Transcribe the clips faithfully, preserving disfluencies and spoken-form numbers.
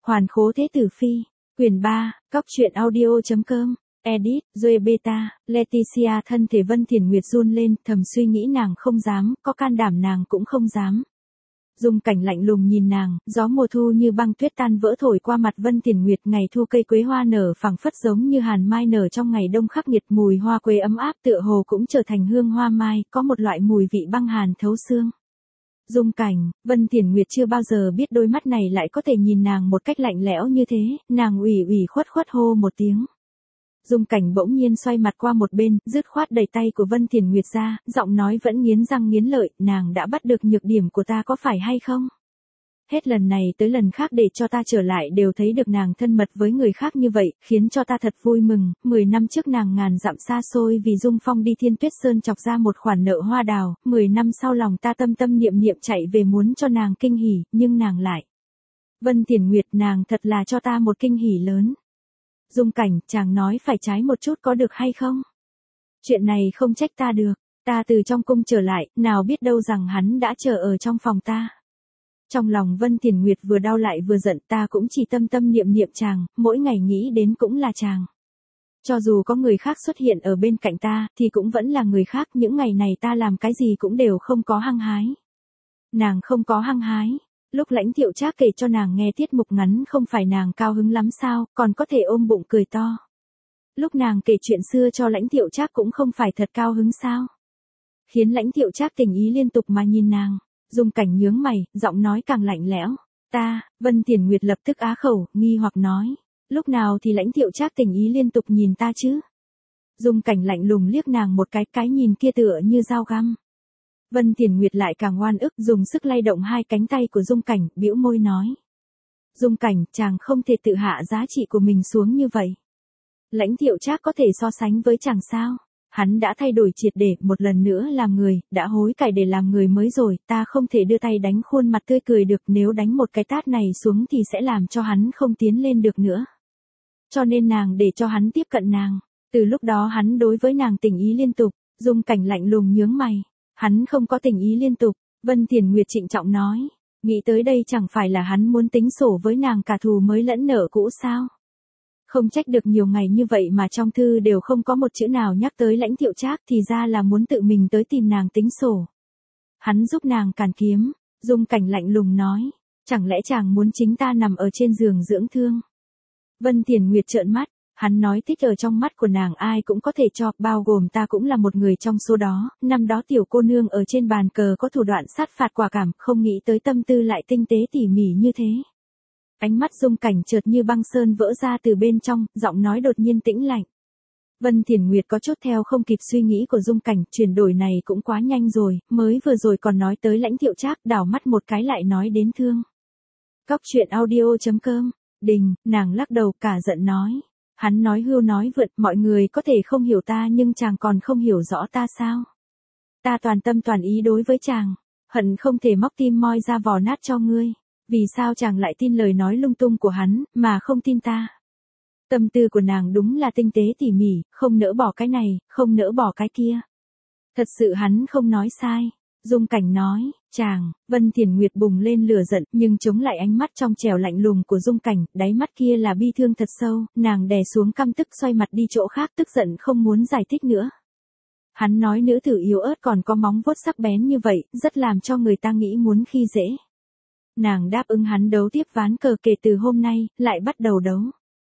Hoàn khố thế tử phi, quyển ba, cóc truyện audio.com, edit, Zoe Beta, Leticia thân thể Vân Thiền Nguyệt run lên, thầm suy nghĩ nàng không dám, có can đảm nàng cũng không dám. Dung Cảnh lạnh lùng nhìn nàng, gió mùa thu như băng tuyết tan vỡ thổi qua mặt Vân Thiền Nguyệt, ngày thu cây quế hoa nở phẳng phất giống như hàn mai nở trong ngày đông khắc nghiệt, mùi hoa quế ấm áp tựa hồ cũng trở thành hương hoa mai, có một loại mùi vị băng hàn thấu xương. Dung Cảnh, Vân Thiền Nguyệt chưa bao giờ biết đôi mắt này lại có thể nhìn nàng một cách lạnh lẽo như thế, nàng ủy ủy khuất khuất hô một tiếng. Dung Cảnh bỗng nhiên xoay mặt qua một bên, dứt khoát đẩy tay của Vân Thiền Nguyệt ra, giọng nói vẫn nghiến răng nghiến lợi, nàng đã bắt được nhược điểm của ta có phải hay không? Hết lần này tới lần khác để cho ta trở lại đều thấy được nàng thân mật với người khác như vậy, khiến cho ta thật vui mừng. Mười năm trước nàng ngàn dặm xa xôi vì Dung Phong đi Thiên Tuyết Sơn chọc ra một khoản nợ hoa đào, mười năm sau lòng ta tâm tâm niệm niệm chạy về muốn cho nàng kinh hỉ, nhưng nàng lại. Vân Thiền Nguyệt, nàng thật là cho ta một kinh hỉ lớn. Dung Cảnh, chàng nói phải trái một chút có được hay không? Chuyện này không trách ta được, ta từ trong cung trở lại, nào biết đâu rằng hắn đã chờ ở trong phòng ta. Trong lòng Vân Thiền Nguyệt vừa đau lại vừa giận, ta cũng chỉ tâm tâm niệm niệm chàng, mỗi ngày nghĩ đến cũng là chàng. Cho dù có người khác xuất hiện ở bên cạnh ta, thì cũng vẫn là người khác, những ngày này ta làm cái gì cũng đều không có hăng hái. Nàng không có hăng hái. Lúc Lãnh Thiệu Trác kể cho nàng nghe tiết mục ngắn không phải nàng cao hứng lắm sao, còn có thể ôm bụng cười to. Lúc nàng kể chuyện xưa cho Lãnh Thiệu Trác cũng không phải thật cao hứng sao. Khiến Lãnh Thiệu Trác tình ý liên tục mà nhìn nàng. Dung Cảnh nhướng mày, giọng nói càng lạnh lẽo. Ta, Vân Thiền Nguyệt lập tức á khẩu, nghi hoặc nói. Lúc nào thì Lãnh Thiệu Trác tình ý liên tục nhìn ta chứ? Dung Cảnh lạnh lùng liếc nàng một cái, cái nhìn kia tựa như dao găm. Vân Thiền Nguyệt lại càng oan ức, dùng sức lay động hai cánh tay của Dung Cảnh, bĩu môi nói. Dung Cảnh, chàng không thể tự hạ giá trị của mình xuống như vậy. Lãnh Thiệu Trác có thể so sánh với chàng sao? Hắn đã thay đổi triệt để, một lần nữa làm người, đã hối cải để làm người mới rồi, ta không thể đưa tay đánh khuôn mặt tươi cười được, nếu đánh một cái tát này xuống thì sẽ làm cho hắn không tiến lên được nữa. Cho nên nàng để cho hắn tiếp cận nàng, từ lúc đó hắn đối với nàng tình ý liên tục. Dung Cảnh lạnh lùng nhướng mày. Hắn không có tình ý liên tục, Vân Thiền Nguyệt trịnh trọng nói. Nghĩ tới đây chẳng phải là hắn muốn tính sổ với nàng cả thù mới lẫn nợ cũ sao? Không trách được nhiều ngày như vậy mà trong thư đều không có một chữ nào nhắc tới Lãnh Thiệu Trác, thì ra là muốn tự mình tới tìm nàng tính sổ. Hắn giúp nàng càn kiếm. Dung Cảnh lạnh lùng nói. Chẳng lẽ chàng muốn chính ta nằm ở trên giường dưỡng thương? Vân Thiền Nguyệt trợn mắt. Hắn nói thích ở trong mắt của nàng ai cũng có thể cho, bao gồm ta cũng là một người trong số đó. Năm đó tiểu cô nương ở trên bàn cờ có thủ đoạn sát phạt quả cảm, không nghĩ tới tâm tư lại tinh tế tỉ mỉ như thế. Ánh mắt Dung Cảnh chợt như băng sơn vỡ ra từ bên trong, giọng nói đột nhiên tĩnh lạnh. Vân Thiền Nguyệt có chút theo không kịp suy nghĩ của Dung Cảnh, chuyển đổi này cũng quá nhanh rồi, mới vừa rồi còn nói tới Lãnh Thiệu Trác, đảo mắt một cái lại nói đến thương. Cóc truyện audio.com, đình, nàng lắc đầu cả giận nói. Hắn nói hưu nói vượt, mọi người có thể không hiểu ta nhưng chàng còn không hiểu rõ ta sao? Ta toàn tâm toàn ý đối với chàng, hận không thể móc tim moi ra vò nát cho ngươi. Vì sao chàng lại tin lời nói lung tung của hắn, mà không tin ta? Tâm tư của nàng đúng là tinh tế tỉ mỉ, không nỡ bỏ cái này, không nỡ bỏ cái kia. Thật sự hắn không nói sai. Dung Cảnh nói, chàng, Vân Thiền Nguyệt bùng lên lửa giận, nhưng chống lại ánh mắt trong trẻo lạnh lùng của Dung Cảnh, đáy mắt kia là bi thương thật sâu, nàng đè xuống căm tức xoay mặt đi chỗ khác, tức giận không muốn giải thích nữa. Hắn nói nữ tử yếu ớt còn có móng vuốt sắc bén như vậy, rất làm cho người ta nghĩ muốn khi dễ. Nàng đáp ứng hắn đấu tiếp ván cờ, kể từ hôm nay, lại bắt đầu đấu.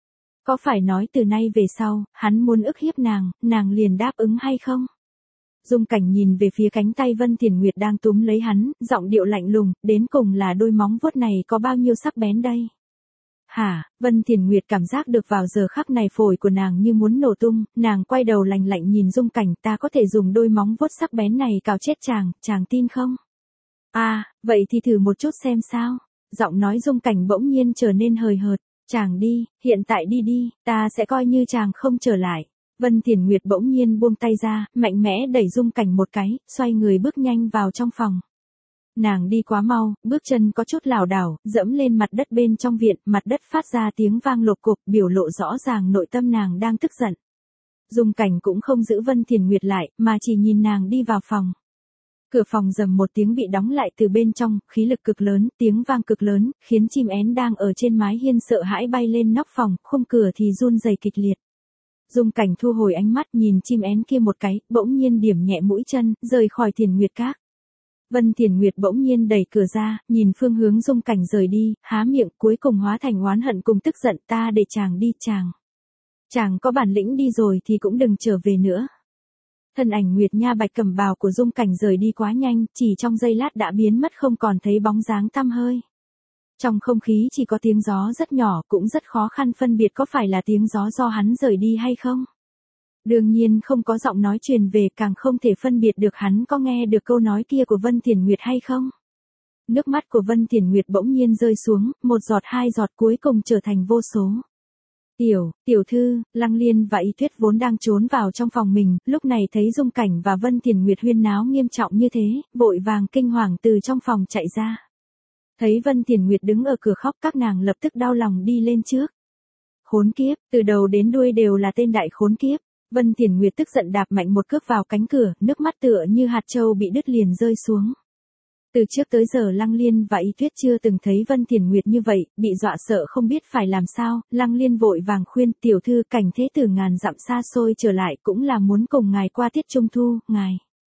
Có phải nói từ nay về sau, hắn muốn ức hiếp nàng, nàng liền đáp ứng hay không? Dung Cảnh nhìn về phía cánh tay Vân Thiền Nguyệt đang túm lấy hắn, giọng điệu lạnh lùng, đến cùng là đôi móng vuốt này có bao nhiêu sắc bén đây? Hả? Vân Thiền Nguyệt cảm giác được vào giờ khắc này phổi của nàng như muốn nổ tung, nàng quay đầu lạnh lạnh nhìn Dung Cảnh, ta có thể dùng đôi móng vuốt sắc bén này cào chết chàng, chàng tin không? À, vậy thì thử một chút xem sao? Giọng nói Dung Cảnh bỗng nhiên trở nên hời hợt, chàng đi, hiện tại đi đi, ta sẽ coi như chàng không trở lại. Vân Thiền Nguyệt bỗng nhiên buông tay ra, mạnh mẽ đẩy Dung Cảnh một cái, xoay người bước nhanh vào trong phòng. Nàng đi quá mau, bước chân có chút lảo đảo, dẫm lên mặt đất bên trong viện, mặt đất phát ra tiếng vang lộp cộp, biểu lộ rõ ràng nội tâm nàng đang tức giận. Dung Cảnh cũng không giữ Vân Thiền Nguyệt lại, mà chỉ nhìn nàng đi vào phòng. Cửa phòng rầm một tiếng bị đóng lại từ bên trong, khí lực cực lớn, tiếng vang cực lớn, khiến chim én đang ở trên mái hiên sợ hãi bay lên nóc phòng, khung cửa thì run rẩy kịch liệt. Dung Cảnh thu hồi ánh mắt nhìn chim én kia một cái, bỗng nhiên điểm nhẹ mũi chân, rời khỏi Thiền Nguyệt Các. Vân Thiền Nguyệt bỗng nhiên đẩy cửa ra, nhìn phương hướng Dung Cảnh rời đi, há miệng cuối cùng hóa thành oán hận cùng tức giận, ta để chàng đi chàng. Chàng có bản lĩnh đi rồi thì cũng đừng trở về nữa. Thân ảnh Nguyệt Nha bạch cẩm bào của Dung Cảnh rời đi quá nhanh, chỉ trong giây lát đã biến mất không còn thấy bóng dáng tăm hơi. Trong không khí chỉ có tiếng gió rất nhỏ, cũng rất khó khăn phân biệt có phải là tiếng gió do hắn rời đi hay không. Đương nhiên không có giọng nói truyền về, càng không thể phân biệt được hắn có nghe được câu nói kia của Vân Thiền Nguyệt hay không. Nước mắt của Vân Thiền Nguyệt bỗng nhiên rơi xuống, một giọt hai giọt cuối cùng trở thành vô số. Tiểu, tiểu thư, Lăng Liên và Y Tuyết vốn đang trốn vào trong phòng mình, lúc này thấy Dung Cảnh và Vân Thiền Nguyệt huyên náo nghiêm trọng như thế, vội vàng kinh hoàng từ trong phòng chạy ra. Thấy Vân Thiền Nguyệt đứng ở cửa khóc, các nàng lập tức đau lòng đi lên trước. Khốn kiếp, từ đầu đến đuôi đều là tên đại khốn kiếp. Vân Thiền Nguyệt tức giận đạp mạnh một cước vào cánh cửa, nước mắt tựa như hạt châu bị đứt liền rơi xuống. Từ trước tới giờ Lăng Liên và Y Tuyết chưa từng thấy Vân Thiền Nguyệt như vậy, bị dọa sợ không biết phải làm sao, Lăng Liên vội vàng khuyên, tiểu thư, Cảnh thế tử ngàn dặm xa xôi trở lại cũng là muốn cùng ngài qua tiết trung thu, ngài.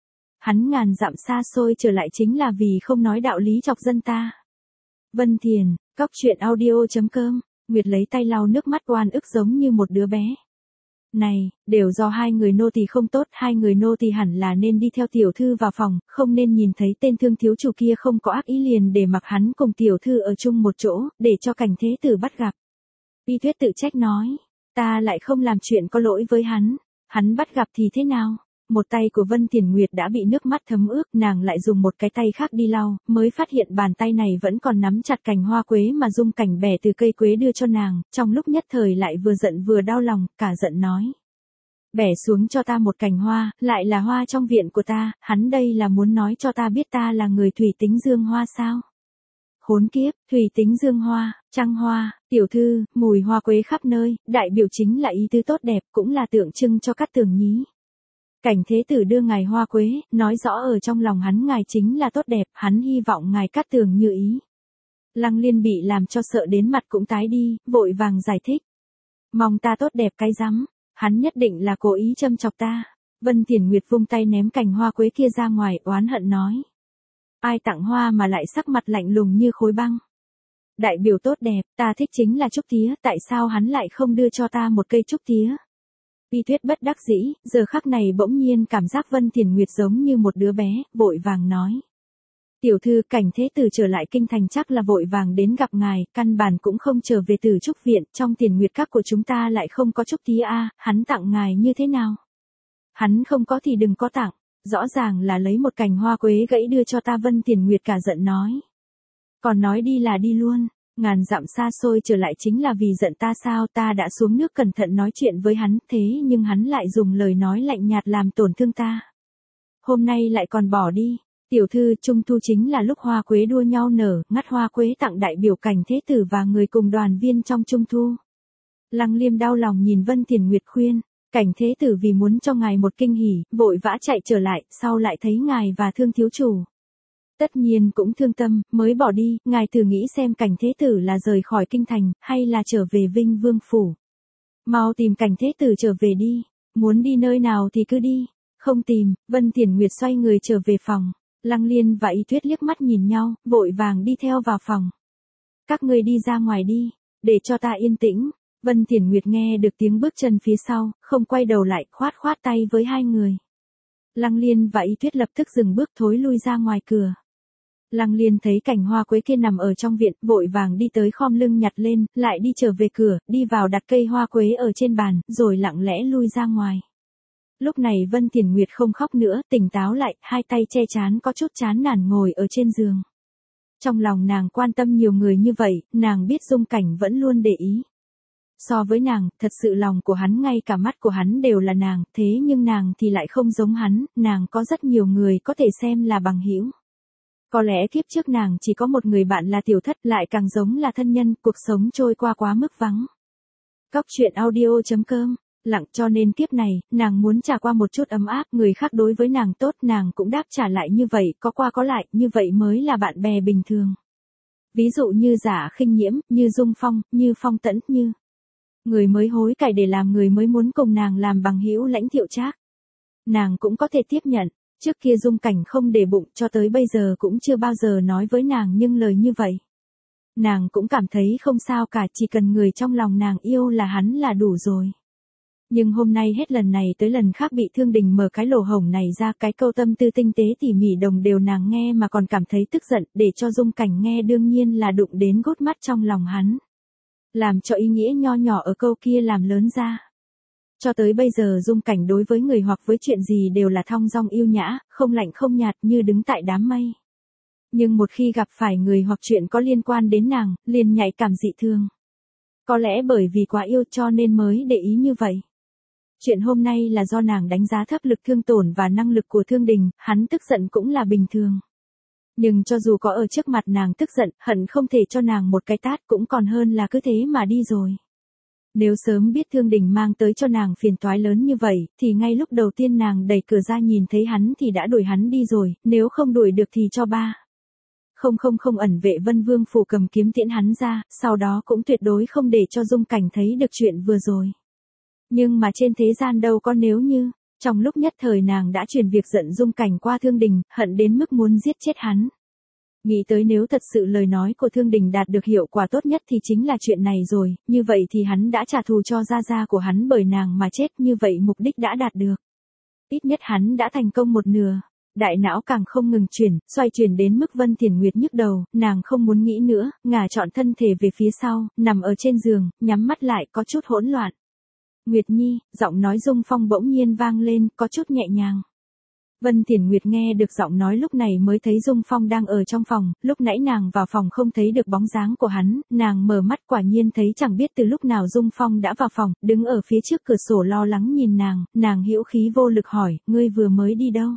Hắn ngàn dặm xa xôi trở lại chính là vì không nói đạo lý chọc dân ta. Vân Thiền, cóc truyện audio chấm com, Nguyệt lấy tay lau nước mắt oan ức giống như một đứa bé. Này, đều do hai người nô tỳ không tốt, hai người nô tỳ hẳn là nên đi theo tiểu thư vào phòng, không nên nhìn thấy tên thương thiếu chủ kia không có ác ý liền để mặc hắn cùng tiểu thư ở chung một chỗ, để cho Cảnh thế tử bắt gặp. Y Tuyết tự trách nói, ta lại không làm chuyện có lỗi với hắn, hắn bắt gặp thì thế nào? Một tay của Vân Thiền Nguyệt đã bị nước mắt thấm ướt, nàng lại dùng một cái tay khác đi lau, mới phát hiện bàn tay này vẫn còn nắm chặt cành hoa quế mà Dung Cảnh bẻ từ cây quế đưa cho nàng, trong lúc nhất thời lại vừa giận vừa đau lòng, cả giận nói. Bẻ xuống cho ta một cành hoa, lại là hoa trong viện của ta, hắn đây là muốn nói cho ta biết ta là người thủy tính dương hoa sao? Khốn kiếp, thủy tính dương hoa, trăng hoa, tiểu thư, mùi hoa quế khắp nơi, đại biểu chính là ý tứ tốt đẹp, cũng là tượng trưng cho Cát Tường nhí. Cảnh thế tử đưa ngài hoa quế, nói rõ ở trong lòng hắn ngài chính là tốt đẹp, hắn hy vọng ngài Cát Tường như ý. Lăng Liên bị làm cho sợ đến mặt cũng tái đi, vội vàng giải thích. Mong ta tốt đẹp cái rắm, hắn nhất định là cố ý châm chọc ta. Vân Thiền Nguyệt vung tay ném cành hoa quế kia ra ngoài, oán hận nói. Ai tặng hoa mà lại sắc mặt lạnh lùng như khối băng. Đại biểu tốt đẹp, ta thích chính là trúc tía, tại sao hắn lại không đưa cho ta một cây trúc tía? Y Tuyết bất đắc dĩ, giờ khắc này bỗng nhiên cảm giác Vân Thiền Nguyệt giống như một đứa bé, vội vàng nói. Tiểu thư, Cảnh thế tử trở lại kinh thành chắc là vội vàng đến gặp ngài, căn bản cũng không trở về từ trúc viện, trong Thiền Nguyệt Các của chúng ta lại không có trúc tía a, hắn tặng ngài như thế nào? Hắn không có thì đừng có tặng, rõ ràng là lấy một cành hoa quế gãy đưa cho ta. Vân Thiền Nguyệt cả giận nói. Còn nói đi là đi luôn. Ngàn dặm xa xôi trở lại chính là vì giận ta sao? Ta đã xuống nước cẩn thận nói chuyện với hắn, thế nhưng hắn lại dùng lời nói lạnh nhạt làm tổn thương ta. Hôm nay lại còn bỏ đi. Tiểu thư, trung thu chính là lúc hoa quế đua nhau nở, ngắt hoa quế tặng đại biểu Cảnh thế tử và người cùng đoàn viên trong trung thu. Lăng Liêm đau lòng nhìn Vân Thiền Nguyệt khuyên, Cảnh thế tử vì muốn cho ngài một kinh hỉ, vội vã chạy trở lại, sau lại thấy ngài và thương thiếu chủ. Tất nhiên cũng thương tâm, mới bỏ đi, ngài thử nghĩ xem Cảnh thế tử là rời khỏi kinh thành, hay là trở về Vinh Vương Phủ. Mau tìm Cảnh thế tử trở về đi, muốn đi nơi nào thì cứ đi, không tìm. Vân Thiền Nguyệt xoay người trở về phòng, Lăng Liên và Y Tuyết liếc mắt nhìn nhau, vội vàng đi theo vào phòng. Các ngươi đi ra ngoài đi, để cho ta yên tĩnh. Vân Thiền Nguyệt nghe được tiếng bước chân phía sau, không quay đầu lại, khoát khoát tay với hai người. Lăng Liên và Y Tuyết lập tức dừng bước thối lui ra ngoài cửa. Lăng Liên thấy cành hoa quế kia nằm ở trong viện, vội vàng đi tới khom lưng nhặt lên, lại đi trở về cửa, đi vào đặt cây hoa quế ở trên bàn, rồi lặng lẽ lui ra ngoài. Lúc này Vân Thiền Nguyệt không khóc nữa, tỉnh táo lại, hai tay che trán có chút chán nản ngồi ở trên giường. Trong lòng nàng quan tâm nhiều người như vậy, nàng biết Dung Cảnh vẫn luôn để ý. So với nàng, thật sự lòng của hắn ngay cả mắt của hắn đều là nàng, thế nhưng nàng thì lại không giống hắn, nàng có rất nhiều người có thể xem là bằng hữu. Có lẽ kiếp trước nàng chỉ có một người bạn là Tiểu Thất, lại càng giống là thân nhân, cuộc sống trôi qua quá mức vắng. Cóc truyện audio chấm com lặng cho nên kiếp này, nàng muốn trả qua một chút ấm áp, người khác đối với nàng tốt nàng cũng đáp trả lại như vậy, có qua có lại, như vậy mới là bạn bè bình thường. Ví dụ như Giả Khinh Nhiễm, như Dung Phong, như Phong Tẫn, như người mới hối cải để làm người mới muốn cùng nàng làm bằng hữu Lãnh Thiệu Trác. Nàng cũng có thể tiếp nhận, trước kia Dung Cảnh không để bụng cho tới bây giờ cũng chưa bao giờ nói với nàng nhưng lời như vậy. Nàng cũng cảm thấy không sao cả, chỉ cần người trong lòng nàng yêu là hắn là đủ rồi. Nhưng hôm nay hết lần này tới lần khác bị Thương Đình mở cái lỗ hổng này ra, cái câu tâm tư tinh tế tỉ mỉ đồng đều nàng nghe mà còn cảm thấy tức giận, để cho Dung Cảnh nghe đương nhiên là đụng đến gút mắt trong lòng hắn. Làm cho ý nghĩa nho nhỏ ở câu kia làm lớn ra. Cho tới bây giờ Dung Cảnh đối với người hoặc với chuyện gì đều là thong dong yêu nhã, không lạnh không nhạt như đứng tại đám mây. Nhưng một khi gặp phải người hoặc chuyện có liên quan đến nàng, liền nhạy cảm dị thường. Có lẽ bởi vì quá yêu cho nên mới để ý như vậy. Chuyện hôm nay là do nàng đánh giá thấp lực thương tổn và năng lực của Thương Đình, hắn tức giận cũng là bình thường. Nhưng cho dù có ở trước mặt nàng tức giận, hận không thể cho nàng một cái tát cũng còn hơn là cứ thế mà đi rồi. Nếu sớm biết Thương Đình mang tới cho nàng phiền toái lớn như vậy, thì ngay lúc đầu tiên nàng đẩy cửa ra nhìn thấy hắn thì đã đuổi hắn đi rồi, nếu không đuổi được thì cho ba. Không không không ẩn vệ Vân Vương phủ cầm kiếm tiễn hắn ra, sau đó cũng tuyệt đối không để cho Dung Cảnh thấy được chuyện vừa rồi. Nhưng mà trên thế gian đâu có nếu như, trong lúc nhất thời nàng đã chuyển việc giận Dung Cảnh qua Thương Đình, hận đến mức muốn giết chết hắn. Nghĩ tới nếu thật sự lời nói của Thương Đình đạt được hiệu quả tốt nhất thì chính là chuyện này rồi, như vậy thì hắn đã trả thù cho gia gia của hắn bởi nàng mà chết, như vậy mục đích đã đạt được. Ít nhất hắn đã thành công một nửa. Đại não càng không ngừng chuyển, xoay chuyển đến mức Vân Thiển Nguyệt nhức đầu, nàng không muốn nghĩ nữa, ngả trọn thân thể về phía sau, nằm ở trên giường, nhắm mắt lại có chút hỗn loạn. Nguyệt Nhi, giọng nói Dung Phong bỗng nhiên vang lên, có chút nhẹ nhàng. Vân Thiển Nguyệt nghe được giọng nói lúc này mới thấy Dung Phong đang ở trong phòng, lúc nãy nàng vào phòng không thấy được bóng dáng của hắn, nàng mở mắt quả nhiên thấy chẳng biết từ lúc nào Dung Phong đã vào phòng, đứng ở phía trước cửa sổ lo lắng nhìn nàng, nàng hữu khí vô lực hỏi, ngươi vừa mới đi đâu?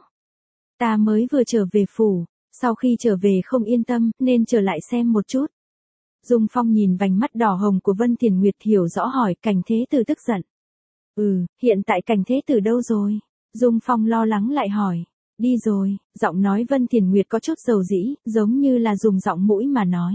Ta mới vừa trở về phủ, sau khi trở về không yên tâm, nên trở lại xem một chút. Dung Phong nhìn vành mắt đỏ hồng của Vân Thiển Nguyệt hiểu rõ hỏi, Cảnh Thế Tử tức giận. Ừ, hiện tại Cảnh Thế Tử đâu rồi? Dung Phong lo lắng lại hỏi. Đi rồi, giọng nói Vân Thiển Nguyệt có chút dầu dĩ, giống như là dùng giọng mũi mà nói.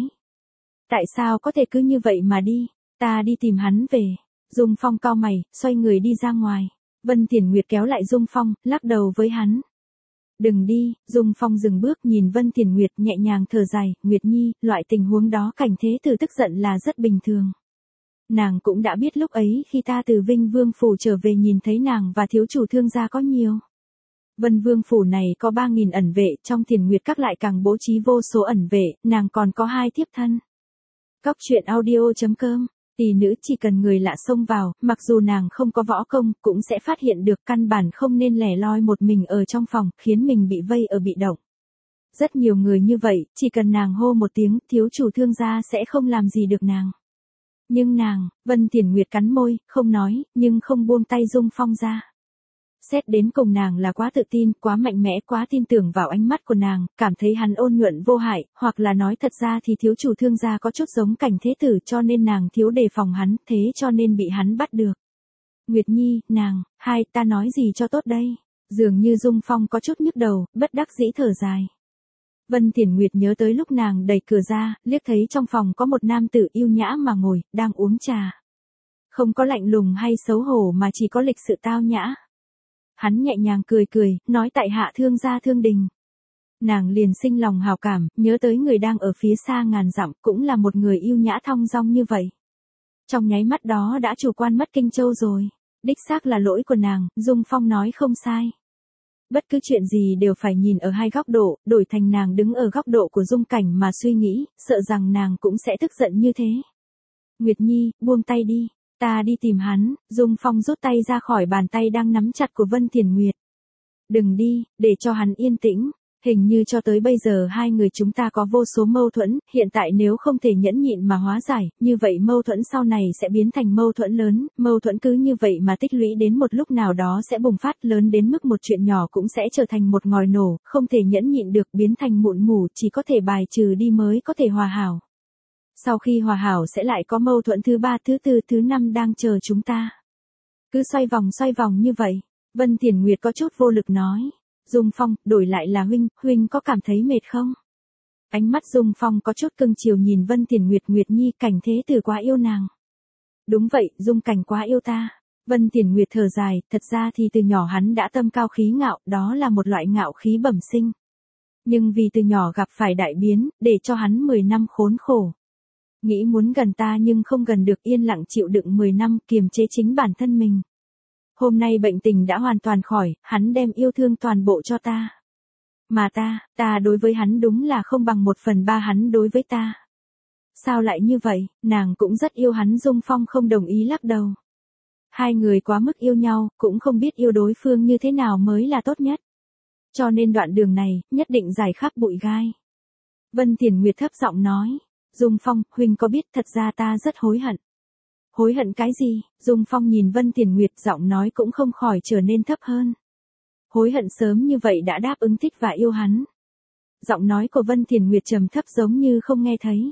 Tại sao có thể cứ như vậy mà đi, ta đi tìm hắn về. Dung Phong cau mày, xoay người đi ra ngoài. Vân Thiển Nguyệt kéo lại Dung Phong, lắc đầu với hắn. Đừng đi, Dung Phong dừng bước nhìn Vân Thiển Nguyệt nhẹ nhàng thở dài, Nguyệt Nhi, loại tình huống đó Cảnh Thế Tử tức giận là rất bình thường. Nàng cũng đã biết lúc ấy khi ta từ Vinh Vương Phủ trở về nhìn thấy nàng và thiếu chủ Thương gia có nhiều. Vân Vương Phủ này có ba nghìn ẩn vệ, trong Thiền Nguyệt Các lại càng bố trí vô số ẩn vệ, nàng còn có hai thiếp thân. Cóc truyện audio chấm com, tỷ nữ chỉ cần người lạ xông vào, mặc dù nàng không có võ công, cũng sẽ phát hiện được, căn bản không nên lẻ loi một mình ở trong phòng, khiến mình bị vây ở bị động. Rất nhiều người như vậy, chỉ cần nàng hô một tiếng, thiếu chủ Thương gia sẽ không làm gì được nàng. Nhưng nàng, Vân Thiển Nguyệt cắn môi, không nói, nhưng không buông tay Dung Phong ra. Xét đến cùng nàng là quá tự tin, quá mạnh mẽ, quá tin tưởng vào ánh mắt của nàng, cảm thấy hắn ôn nhuận vô hại, hoặc là nói thật ra thì thiếu chủ Thương gia có chút giống Cảnh Thế Tử cho nên nàng thiếu đề phòng hắn, thế cho nên bị hắn bắt được. Nguyệt Nhi, nàng, hai, ta nói gì cho tốt đây? Dường như Dung Phong có chút nhức đầu, bất đắc dĩ thở dài. Vân Thiển Nguyệt nhớ tới lúc nàng đẩy cửa ra, liếc thấy trong phòng có một nam tử yêu nhã mà ngồi, đang uống trà. Không có lạnh lùng hay xấu hổ mà chỉ có lịch sự tao nhã. Hắn nhẹ nhàng cười cười, nói tại hạ Thương gia Thương Đình. Nàng liền sinh lòng hào cảm, nhớ tới người đang ở phía xa ngàn dặm, cũng là một người yêu nhã thong dong như vậy. Trong nháy mắt đó đã chủ quan mất Kinh Châu rồi. Đích xác là lỗi của nàng, Dung Phong nói không sai. Bất cứ chuyện gì đều phải nhìn ở hai góc độ, đổi thành nàng đứng ở góc độ của Dung Cảnh mà suy nghĩ, sợ rằng nàng cũng sẽ tức giận như thế. Nguyệt Nhi, buông tay đi, ta đi tìm hắn. Dung Phong rút tay ra khỏi bàn tay đang nắm chặt của Vân Thiển Nguyệt. Đừng đi, để cho hắn yên tĩnh. Hình như cho tới bây giờ hai người chúng ta có vô số mâu thuẫn, hiện tại nếu không thể nhẫn nhịn mà hóa giải, như vậy mâu thuẫn sau này sẽ biến thành mâu thuẫn lớn, mâu thuẫn cứ như vậy mà tích lũy đến một lúc nào đó sẽ bùng phát lớn đến mức một chuyện nhỏ cũng sẽ trở thành một ngòi nổ, không thể nhẫn nhịn được biến thành mụn mủ, chỉ có thể bài trừ đi mới có thể hòa hảo. Sau khi hòa hảo sẽ lại có mâu thuẫn thứ ba, thứ tư, thứ năm đang chờ chúng ta. Cứ xoay vòng xoay vòng như vậy. Vân Thiền Nguyệt có chút vô lực nói. Dung Phong, đổi lại là huynh, huynh có cảm thấy mệt không? Ánh mắt Dung Phong có chút cưng chiều nhìn Vân Thiền Nguyệt. Nguyệt Nhi, Cảnh Thế Tử quá yêu nàng. Đúng vậy, Dung Cảnh quá yêu ta. Vân Thiền Nguyệt thở dài, thật ra thì từ nhỏ hắn đã tâm cao khí ngạo, đó là một loại ngạo khí bẩm sinh. Nhưng vì từ nhỏ gặp phải đại biến, để cho hắn mười năm khốn khổ. Nghĩ muốn gần ta nhưng không gần được, yên lặng chịu đựng mười năm, kiềm chế chính bản thân mình. Hôm nay bệnh tình đã hoàn toàn khỏi, hắn đem yêu thương toàn bộ cho ta. Mà ta, ta đối với hắn đúng là không bằng một phần ba hắn đối với ta. Sao lại như vậy, nàng cũng rất yêu hắn. Dung Phong không đồng ý lắc đầu. Hai người quá mức yêu nhau, cũng không biết yêu đối phương như thế nào mới là tốt nhất. Cho nên đoạn đường này, nhất định giải khắp bụi gai. Vân Thiền Nguyệt thấp giọng nói. Dung Phong, huynh có biết thật ra ta rất hối hận. Hối hận cái gì? Dung Phong nhìn Vân Thiền Nguyệt, giọng nói cũng không khỏi trở nên thấp hơn. Hối hận sớm như vậy đã đáp ứng thích và yêu hắn. Giọng nói của Vân Thiền Nguyệt trầm thấp giống như không nghe thấy.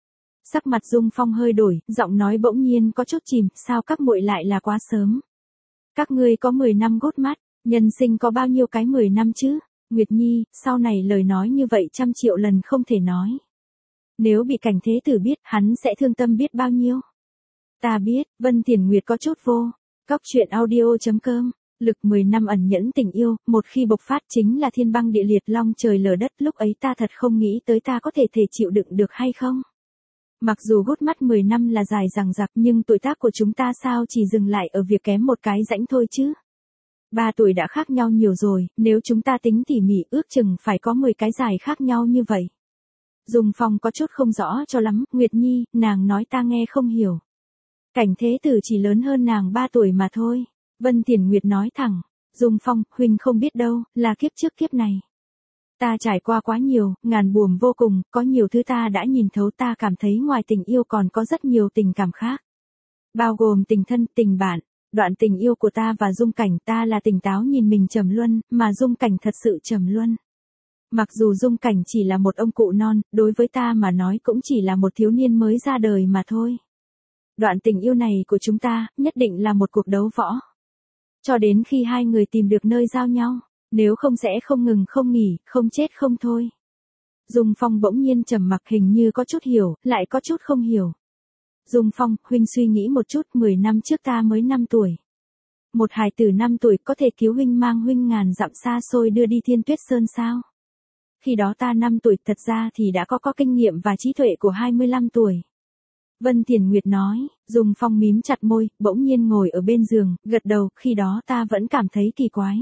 Sắc mặt Dung Phong hơi đổi, giọng nói bỗng nhiên có chút chìm, sao các muội lại là quá sớm? Các ngươi có mười năm gốt mắt, nhân sinh có bao nhiêu cái mười năm chứ? Nguyệt Nhi, sau này lời nói như vậy trăm triệu lần không thể nói. Nếu bị Cảnh Thế Tử biết, hắn sẽ thương tâm biết bao nhiêu. Ta biết, Vân Thiền Nguyệt có chút vô. Cóc truyện audio chấm com. Lực mười năm ẩn nhẫn tình yêu, một khi bộc phát chính là thiên băng địa liệt, long trời lở đất. Lúc ấy ta thật không nghĩ tới ta có thể thể chịu đựng được hay không. Mặc dù gút mắt mười năm là dài dằng dặc, nhưng tuổi tác của chúng ta sao chỉ dừng lại ở việc kém một cái rãnh thôi chứ. Ba tuổi đã khác nhau nhiều rồi, nếu chúng ta tính tỉ mỉ ước chừng phải có mười cái dài khác nhau như vậy. Dung Phong có chút không rõ cho lắm. Nguyệt Nhi, nàng nói ta nghe không hiểu. Cảnh Thế Tử chỉ lớn hơn nàng ba tuổi mà thôi. Vân Thiền Nguyệt nói thẳng. Dung Phong, huynh không biết đâu, là kiếp trước kiếp này. Ta trải qua quá nhiều, ngàn buồm vô cùng, có nhiều thứ ta đã nhìn thấu. Ta cảm thấy ngoài tình yêu còn có rất nhiều tình cảm khác. Bao gồm tình thân, tình bạn. Đoạn tình yêu của ta và Dung Cảnh, ta là tỉnh táo nhìn mình trầm luân, mà Dung Cảnh thật sự trầm luân. Mặc dù Dung Cảnh chỉ là một ông cụ non, đối với ta mà nói cũng chỉ là một thiếu niên mới ra đời mà thôi. Đoạn tình yêu này của chúng ta, nhất định là một cuộc đấu võ. Cho đến khi hai người tìm được nơi giao nhau, nếu không sẽ không ngừng không nghỉ, không chết không thôi. Dung Phong bỗng nhiên trầm mặc, hình như có chút hiểu, lại có chút không hiểu. Dung Phong, huynh suy nghĩ một chút, mười năm trước ta mới năm tuổi. Một hài tử năm tuổi có thể cứu huynh mang huynh ngàn dặm xa xôi đưa đi Thiên Tuyết Sơn sao? Khi đó ta năm tuổi, thật ra thì đã có có kinh nghiệm và trí tuệ của hai mươi lăm tuổi. Vân Thiền Nguyệt nói. Dung Phong mím chặt môi, bỗng nhiên ngồi ở bên giường, gật đầu. Khi đó ta vẫn cảm thấy kỳ quái.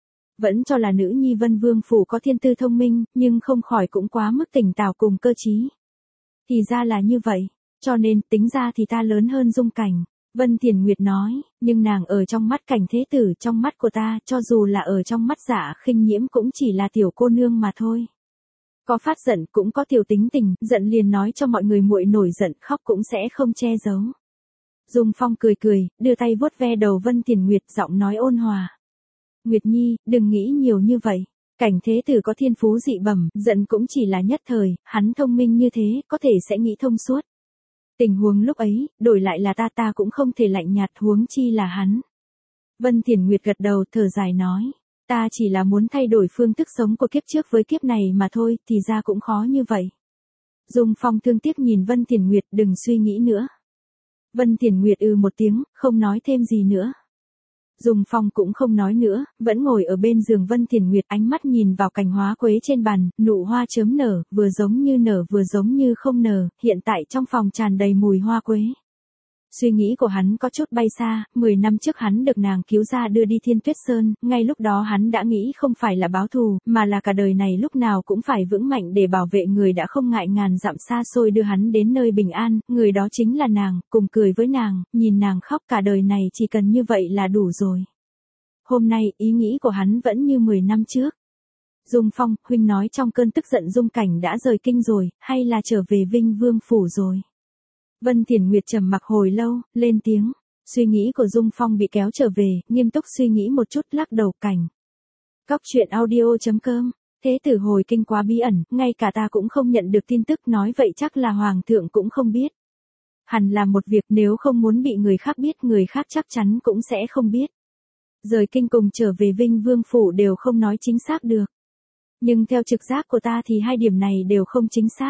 Vẫn cho là nữ nhi Vân Vương phủ có thiên tư thông minh, nhưng không khỏi cũng quá mức tỉnh táo cùng cơ trí. Thì ra là như vậy, cho nên tính ra thì ta lớn hơn Dung Cảnh. Vân Thiền Nguyệt nói, nhưng nàng ở trong mắt Cảnh Thế Tử, trong mắt của ta, cho dù là ở trong mắt Dạ Khinh Nhiễm cũng chỉ là tiểu cô nương mà thôi. Có phát giận cũng có tiểu tính tình, giận liền nói cho mọi người muội nổi giận, khóc cũng sẽ không che giấu. Dung Phong cười cười, đưa tay vuốt ve đầu Vân Thiền Nguyệt, giọng nói ôn hòa. Nguyệt Nhi, đừng nghĩ nhiều như vậy. Cảnh Thế Tử có thiên phú dị bẩm, giận cũng chỉ là nhất thời, hắn thông minh như thế, có thể sẽ nghĩ thông suốt. Tình huống lúc ấy, đổi lại là ta ta cũng không thể lạnh nhạt, huống chi là hắn. Vân Thiền Nguyệt gật đầu, thở dài nói. Ta chỉ là muốn thay đổi phương thức sống của kiếp trước với kiếp này mà thôi, thì ra cũng khó như vậy. Dung Phong thương tiếc nhìn Vân Thiền Nguyệt, đừng suy nghĩ nữa. Vân Thiền Nguyệt ư một tiếng, không nói thêm gì nữa. Dung Phong cũng không nói nữa, vẫn ngồi ở bên giường Vân Thiền Nguyệt, ánh mắt nhìn vào cành hóa quế trên bàn, nụ hoa chớm nở, vừa giống như nở vừa giống như không nở, hiện tại trong phòng tràn đầy mùi hoa quế. Suy nghĩ của hắn có chút bay xa, mười năm trước hắn được nàng cứu ra đưa đi Thiên Tuyết Sơn, ngay lúc đó hắn đã nghĩ không phải là báo thù, mà là cả đời này lúc nào cũng phải vững mạnh để bảo vệ người đã không ngại ngàn dặm xa xôi đưa hắn đến nơi bình an, người đó chính là nàng, cùng cười với nàng, nhìn nàng khóc, cả đời này chỉ cần như vậy là đủ rồi. Hôm nay, ý nghĩ của hắn vẫn như mười năm trước. Dung Phong, huynh nói trong cơn tức giận Dung Cảnh đã rời kinh rồi, hay là trở về Vinh Vương phủ rồi? Vân Thiền Nguyệt trầm mặc hồi lâu, lên tiếng. Suy nghĩ của Dung Phong bị kéo trở về, nghiêm túc suy nghĩ một chút, lắc đầu. Cảnh. Cóc truyện audio chấm com. Thế tử hồi kinh quá bí ẩn, ngay cả ta cũng không nhận được tin tức, nói vậy chắc là Hoàng thượng cũng không biết. Hẳn là một việc nếu không muốn bị người khác biết, người khác chắc chắn cũng sẽ không biết. Rời kinh cùng trở về Vinh Vương Phủ đều không nói chính xác được. Nhưng theo trực giác của ta thì hai điểm này đều không chính xác.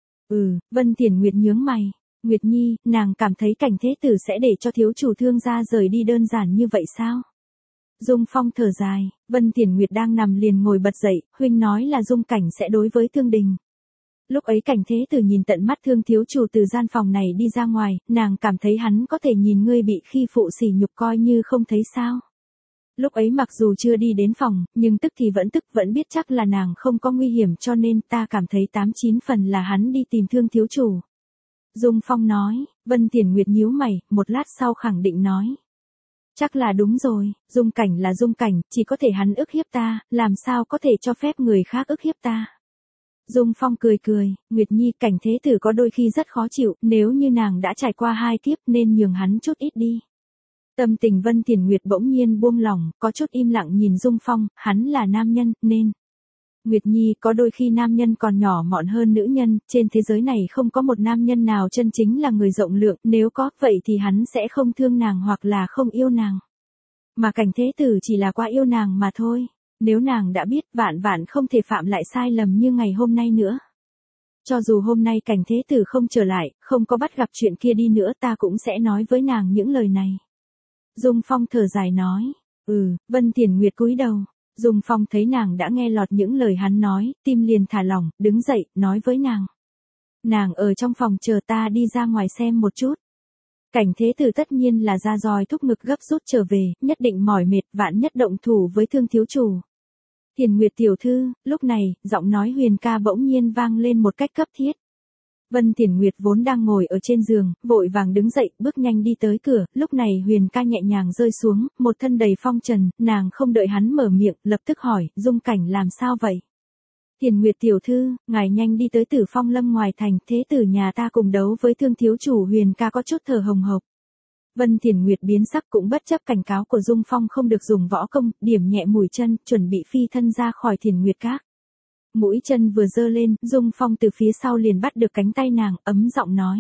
Ừ, Vân Thiển Nguyệt nhướng mày. Nguyệt Nhi, nàng cảm thấy Cảnh Thế Tử sẽ để cho thiếu chủ Thương gia rời đi đơn giản như vậy sao? Dung Phong thở dài, Vân Thiển Nguyệt đang nằm liền ngồi bật dậy, huynh nói là Dung Cảnh sẽ đối với Thương Đình. Lúc ấy Cảnh Thế Tử nhìn tận mắt Thương thiếu chủ từ gian phòng này đi ra ngoài, nàng cảm thấy hắn có thể nhìn ngươi bị khi phụ sỉ nhục coi như không thấy sao. Lúc ấy mặc dù chưa đi đến phòng, nhưng tức thì vẫn tức vẫn biết chắc là nàng không có nguy hiểm cho nên ta cảm thấy tám chín phần là hắn đi tìm Thương thiếu chủ. Dung Phong nói, Vân Thiển Nguyệt nhíu mày, một lát sau khẳng định nói. Chắc là đúng rồi, Dung Cảnh là Dung Cảnh, chỉ có thể hắn ức hiếp ta, làm sao có thể cho phép người khác ức hiếp ta. Dung Phong cười cười, Nguyệt Nhi, Cảnh Thế Tử có đôi khi rất khó chịu, nếu như nàng đã trải qua hai kiếp nên nhường hắn chút ít đi. Tâm tình Vân Thiển Nguyệt bỗng nhiên buông lỏng, có chút im lặng nhìn Dung Phong, hắn là nam nhân, nên. Nguyệt Nhi, có đôi khi nam nhân còn nhỏ mọn hơn nữ nhân, trên thế giới này không có một nam nhân nào chân chính là người rộng lượng, nếu có, vậy thì hắn sẽ không thương nàng hoặc là không yêu nàng. Mà Cảnh Thế Tử chỉ là quá yêu nàng mà thôi, nếu nàng đã biết vạn vạn không thể phạm lại sai lầm như ngày hôm nay nữa. Cho dù hôm nay Cảnh Thế Tử không trở lại, không có bắt gặp chuyện kia đi nữa ta cũng sẽ nói với nàng những lời này. Dung Phong thở dài nói, ừ, Vân Thiển Nguyệt cúi đầu. Dung Phong thấy nàng đã nghe lọt những lời hắn nói, tim liền thả lỏng, đứng dậy, nói với nàng. Nàng ở trong phòng chờ ta đi ra ngoài xem một chút. Cảnh Thế Tử tất nhiên là ra roi thúc ngực gấp rút trở về, nhất định mỏi mệt, vạn nhất động thủ với Thương thiếu chủ. Thiển Nguyệt tiểu thư, lúc này, giọng nói Huyền ca bỗng nhiên vang lên một cách cấp thiết. Vân Thiển Nguyệt vốn đang ngồi ở trên giường, vội vàng đứng dậy, bước nhanh đi tới cửa, lúc này Huyền ca nhẹ nhàng rơi xuống, một thân đầy phong trần, nàng không đợi hắn mở miệng, lập tức hỏi, Dung Cảnh làm sao vậy? Thiển Nguyệt tiểu thư, ngài nhanh đi tới Tử Phong Lâm ngoài thành, thế tử nhà ta cùng đấu với Thương thiếu chủ. Huyền ca có chút thở hồng hộc. Vân Thiển Nguyệt biến sắc cũng bất chấp cảnh cáo của Dung Phong không được dùng võ công, điểm nhẹ mũi chân, chuẩn bị phi thân ra khỏi Thiển Nguyệt các. Mũi chân vừa giơ lên, Dung Phong từ phía sau liền bắt được cánh tay nàng, ấm giọng nói.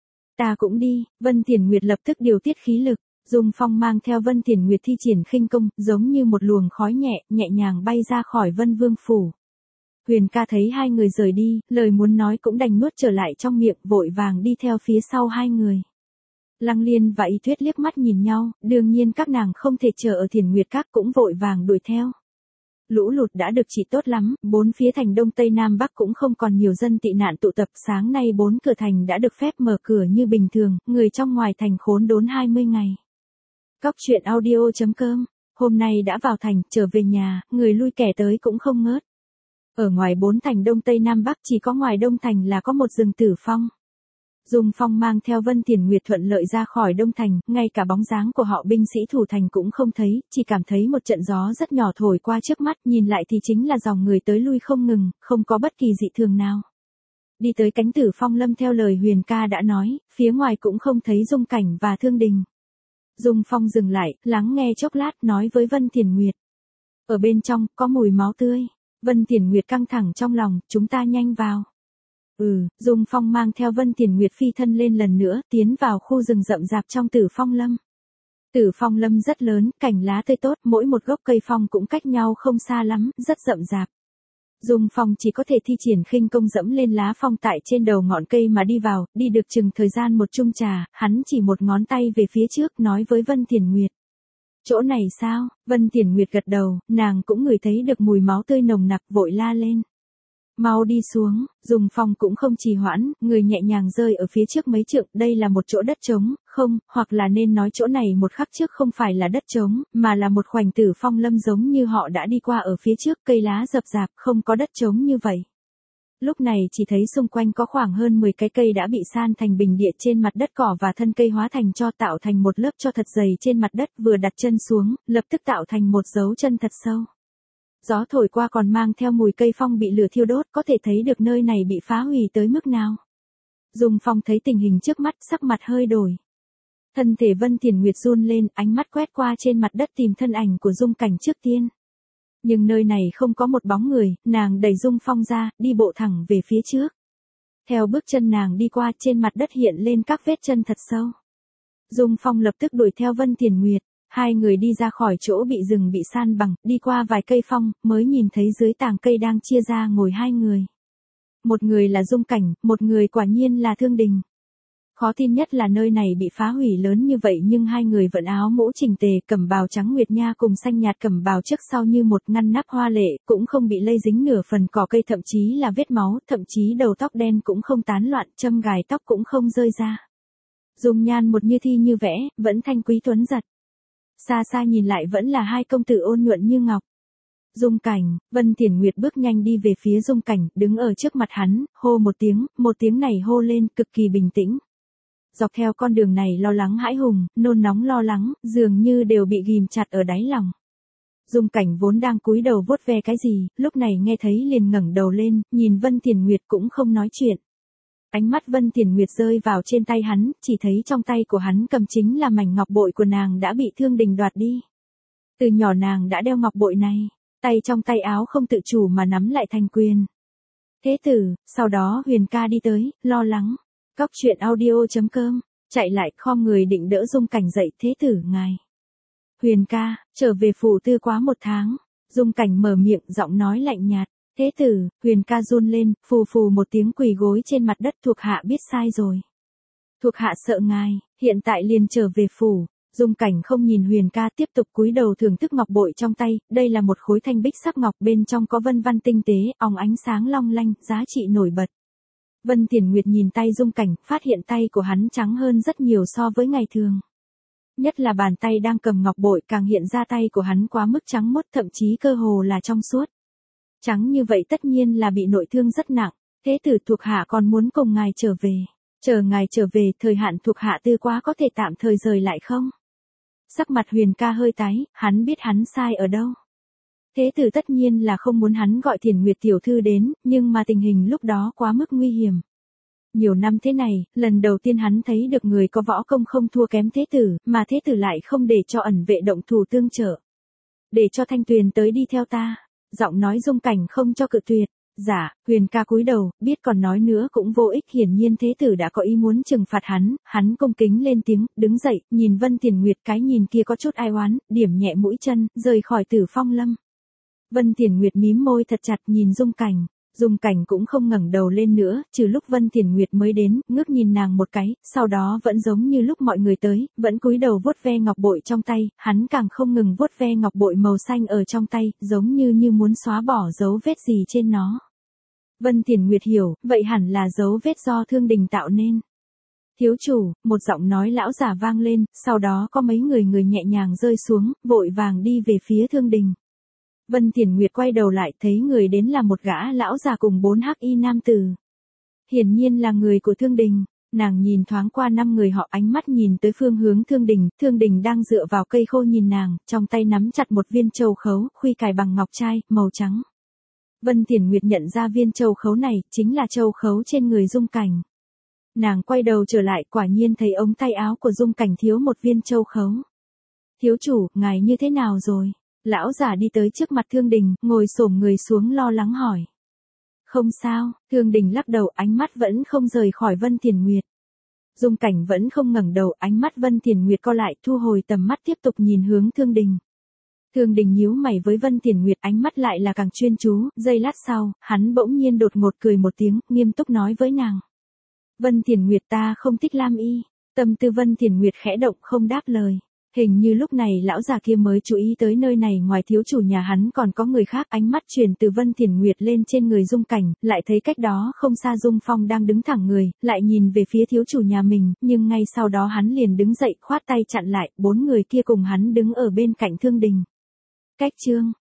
Ta cũng đi, Vân Thiển Nguyệt lập tức điều tiết khí lực, Dung Phong mang theo Vân Thiển Nguyệt thi triển khinh công, giống như một luồng khói nhẹ, nhẹ nhàng bay ra khỏi Vân Vương Phủ. Huyền ca thấy hai người rời đi, lời muốn nói cũng đành nuốt trở lại trong miệng, vội vàng đi theo phía sau hai người. Lăng Liên và Y Tuyết liếc mắt nhìn nhau, đương nhiên các nàng không thể chờ ở Thiển Nguyệt các cũng vội vàng đuổi theo. Lũ lụt đã được trị tốt lắm, bốn phía thành Đông Tây Nam Bắc cũng không còn nhiều dân tị nạn tụ tập, sáng nay bốn cửa thành đã được phép mở cửa như bình thường, người trong ngoài thành khốn đốn hai mươi ngày. Cóc truyện audio chấm com, hôm nay đã vào thành, trở về nhà, người lui kẻ tới cũng không ngớt. Ở ngoài bốn thành Đông Tây Nam Bắc chỉ có ngoài Đông thành là có một rừng Tử Phong. Dung Phong mang theo Vân Thiển Nguyệt thuận lợi ra khỏi Đông thành, ngay cả bóng dáng của họ binh sĩ thủ thành cũng không thấy, chỉ cảm thấy một trận gió rất nhỏ thổi qua trước mắt, nhìn lại thì chính là dòng người tới lui không ngừng, không có bất kỳ dị thường nào. Đi tới cánh Tử Phong Lâm theo lời Huyền ca đã nói, phía ngoài cũng không thấy Dung Cảnh và Thương Đình. Dung Phong dừng lại, lắng nghe chốc lát, nói với Vân Thiển Nguyệt. Ở bên trong, có mùi máu tươi. Vân Thiển Nguyệt căng thẳng trong lòng, chúng ta nhanh vào. Ừ, Dung Phong mang theo Vân Thiển Nguyệt phi thân lên lần nữa, tiến vào khu rừng rậm rạp trong Tử Phong Lâm. Tử Phong Lâm rất lớn, cành lá tươi tốt, mỗi một gốc cây phong cũng cách nhau không xa lắm, rất rậm rạp. Dung Phong chỉ có thể thi triển khinh công dẫm lên lá phong tại trên đầu ngọn cây mà đi vào, đi được chừng thời gian một chung trà, hắn chỉ một ngón tay về phía trước, nói với Vân Thiển Nguyệt. Chỗ này sao? Vân Thiển Nguyệt gật đầu, nàng cũng ngửi thấy được mùi máu tươi nồng nặc, vội la lên. Mau đi xuống, Dung Phong cũng không trì hoãn, người nhẹ nhàng rơi ở phía trước mấy trượng, đây là một chỗ đất trống, không, hoặc là nên nói chỗ này một khắc trước không phải là đất trống, mà là một khoảnh Tử Phong Lâm giống như họ đã đi qua ở phía trước, cây lá rậm rạp, không có đất trống như vậy. Lúc này chỉ thấy xung quanh có khoảng hơn mười cái cây đã bị san thành bình địa, trên mặt đất cỏ và thân cây hóa thành tro, tạo thành một lớp tro thật dày trên mặt đất, vừa đặt chân xuống, lập tức tạo thành một dấu chân thật sâu. Gió thổi qua còn mang theo mùi cây phong bị lửa thiêu đốt, có thể thấy được nơi này bị phá hủy tới mức nào. Dung Phong thấy tình hình trước mắt, sắc mặt hơi đổi. Thân thể Vân Thiển Nguyệt run lên, ánh mắt quét qua trên mặt đất tìm thân ảnh của Dung Cảnh trước tiên. Nhưng nơi này không có một bóng người, nàng đẩy Dung Phong ra, đi bộ thẳng về phía trước. Theo bước chân nàng đi qua, trên mặt đất hiện lên các vết chân thật sâu. Dung Phong lập tức đuổi theo Vân Tiền Nguyệt, hai người đi ra khỏi chỗ bị rừng bị san bằng, đi qua vài cây phong, mới nhìn thấy dưới tàng cây đang chia ra ngồi hai người. Một người là Dung Cảnh, một người quả nhiên là Thương Đình. Khó tin nhất là nơi này bị phá hủy lớn như vậy nhưng hai người vẫn áo mũ chỉnh tề, cẩm bào trắng nguyệt nha cùng xanh nhạt cẩm bào trước sau như một ngăn nắp hoa lệ, cũng không bị lây dính nửa phần cỏ cây, thậm chí là vết máu, thậm chí đầu tóc đen cũng không tán loạn, châm gài tóc cũng không rơi ra. Dung nhan một như thi như vẽ, vẫn thanh quý tuấn giật. Xa xa nhìn lại vẫn là hai công tử ôn nhuận như ngọc. Dung Cảnh, Vân Tiền Nguyệt bước nhanh đi về phía Dung Cảnh, đứng ở trước mặt hắn, hô một tiếng, một tiếng này hô lên cực kỳ bình tĩnh. Dọc theo con đường này lo lắng hãi hùng, nôn nóng lo lắng, dường như đều bị ghim chặt ở đáy lòng. Dung Cảnh vốn đang cúi đầu vuốt ve cái gì, lúc này nghe thấy liền ngẩng đầu lên, nhìn Vân Tiền Nguyệt cũng không nói chuyện. Ánh mắt Vân Tiền Nguyệt rơi vào trên tay hắn, chỉ thấy trong tay của hắn cầm chính là mảnh ngọc bội của nàng đã bị Thương Đình đoạt đi. Từ nhỏ nàng đã đeo ngọc bội này, tay trong tay áo không tự chủ mà nắm lại thành quyền. Thế tử, sau đó Huyền ca đi tới, lo lắng. Cóc truyện audio chấm com, chạy lại khom người định đỡ Dung Cảnh dậy, thế tử ngài. Huyền ca, trở về phủ tư quá một tháng. Dung Cảnh mở miệng, giọng nói lạnh nhạt. Thế tử, Huyền ca run lên, phù phù một tiếng quỳ gối trên mặt đất, thuộc hạ biết sai rồi. Thuộc hạ sợ ngài, hiện tại liền trở về phủ. Dung Cảnh không nhìn Huyền ca, tiếp tục cúi đầu thưởng thức ngọc bội trong tay, đây là một khối thanh bích sắc ngọc, bên trong có vân văn tinh tế, óng ánh sáng long lanh, giá trị nổi bật. Vân Tiền Nguyệt nhìn tay Dung Cảnh, phát hiện tay của hắn trắng hơn rất nhiều so với ngày thường. Nhất là bàn tay đang cầm ngọc bội càng hiện ra tay của hắn quá mức trắng muốt, thậm chí cơ hồ là trong suốt. Trắng như vậy tất nhiên là bị nội thương rất nặng, thế tử thuộc hạ còn muốn cùng ngài trở về. Chờ ngài trở về, thời hạn thuộc hạ tư quá có thể tạm thời rời lại không? Sắc mặt Huyền ca hơi tái, hắn biết hắn sai ở đâu. Thế tử tất nhiên là không muốn hắn gọi Thiền Nguyệt tiểu thư đến, nhưng mà tình hình lúc đó quá mức nguy hiểm. Nhiều năm thế này, lần đầu tiên hắn thấy được người có võ công không thua kém thế tử, mà thế tử lại không để cho ẩn vệ động thủ tương trợ. Để cho Thanh Tuyền tới đi theo ta. Giọng nói Dung Cảnh không cho cự tuyệt. Dạ, Huyền ca cúi đầu, biết còn nói nữa cũng vô ích, hiển nhiên thế tử đã có ý muốn trừng phạt hắn, hắn cung kính lên tiếng, đứng dậy, nhìn Vân Tiền Nguyệt, cái nhìn kia có chút ai oán, điểm nhẹ mũi chân, rời khỏi Tử Phong Lâm. Vân Tiền Nguyệt mím môi thật chặt nhìn Dung Cảnh, Dung Cảnh cũng không ngẩng đầu lên nữa, trừ lúc Vân Tiền Nguyệt mới đến, ngước nhìn nàng một cái, sau đó vẫn giống như lúc mọi người tới, vẫn cúi đầu vuốt ve ngọc bội trong tay, hắn càng không ngừng vuốt ve ngọc bội màu xanh ở trong tay, giống như như muốn xóa bỏ dấu vết gì trên nó. Vân Tiền Nguyệt hiểu, vậy hẳn là dấu vết do Thương Đình tạo nên. Thiếu chủ, một giọng nói lão giả vang lên, sau đó có mấy người người nhẹ nhàng rơi xuống, vội vàng đi về phía Thương Đình. Vân Tiền Nguyệt quay đầu lại, thấy người đến là một gã lão già cùng bốn hắc y nam tử. Hiển nhiên là người của Thương Đình, nàng nhìn thoáng qua năm người họ, ánh mắt nhìn tới phương hướng Thương Đình, Thương Đình đang dựa vào cây khô nhìn nàng, trong tay nắm chặt một viên châu khấu, khuy cài bằng ngọc trai, màu trắng. Vân Tiền Nguyệt nhận ra viên châu khấu này, chính là châu khấu trên người Dung Cảnh. Nàng quay đầu trở lại, quả nhiên thấy ống tay áo của Dung Cảnh thiếu một viên châu khấu. Thiếu chủ, ngài như thế nào rồi? Lão giả đi tới trước mặt Thương Đình, ngồi xổm người xuống lo lắng hỏi. Không sao, Thương Đình lắc đầu, ánh mắt vẫn không rời khỏi Vân Tiền Nguyệt. Dung Cảnh vẫn không ngẩng đầu, ánh mắt Vân Tiền Nguyệt co lại, thu hồi tầm mắt tiếp tục nhìn hướng Thương Đình. Thương Đình nhíu mày với Vân Tiền Nguyệt, ánh mắt lại là càng chuyên chú, giây lát sau, hắn bỗng nhiên đột ngột cười một tiếng, nghiêm túc nói với nàng. Vân Tiền Nguyệt, ta không thích lam y. Tâm tư Vân Tiền Nguyệt khẽ động, không đáp lời. Hình như lúc này lão già kia mới chú ý tới nơi này ngoài thiếu chủ nhà hắn còn có người khác, ánh mắt chuyển từ Vân Tiền Nguyệt lên trên người Dung Cảnh, lại thấy cách đó không xa Dung Phong đang đứng thẳng người, lại nhìn về phía thiếu chủ nhà mình, nhưng ngay sau đó hắn liền đứng dậy, khoát tay chặn lại, bốn người kia cùng hắn đứng ở bên cạnh Thương Đình. Cách chương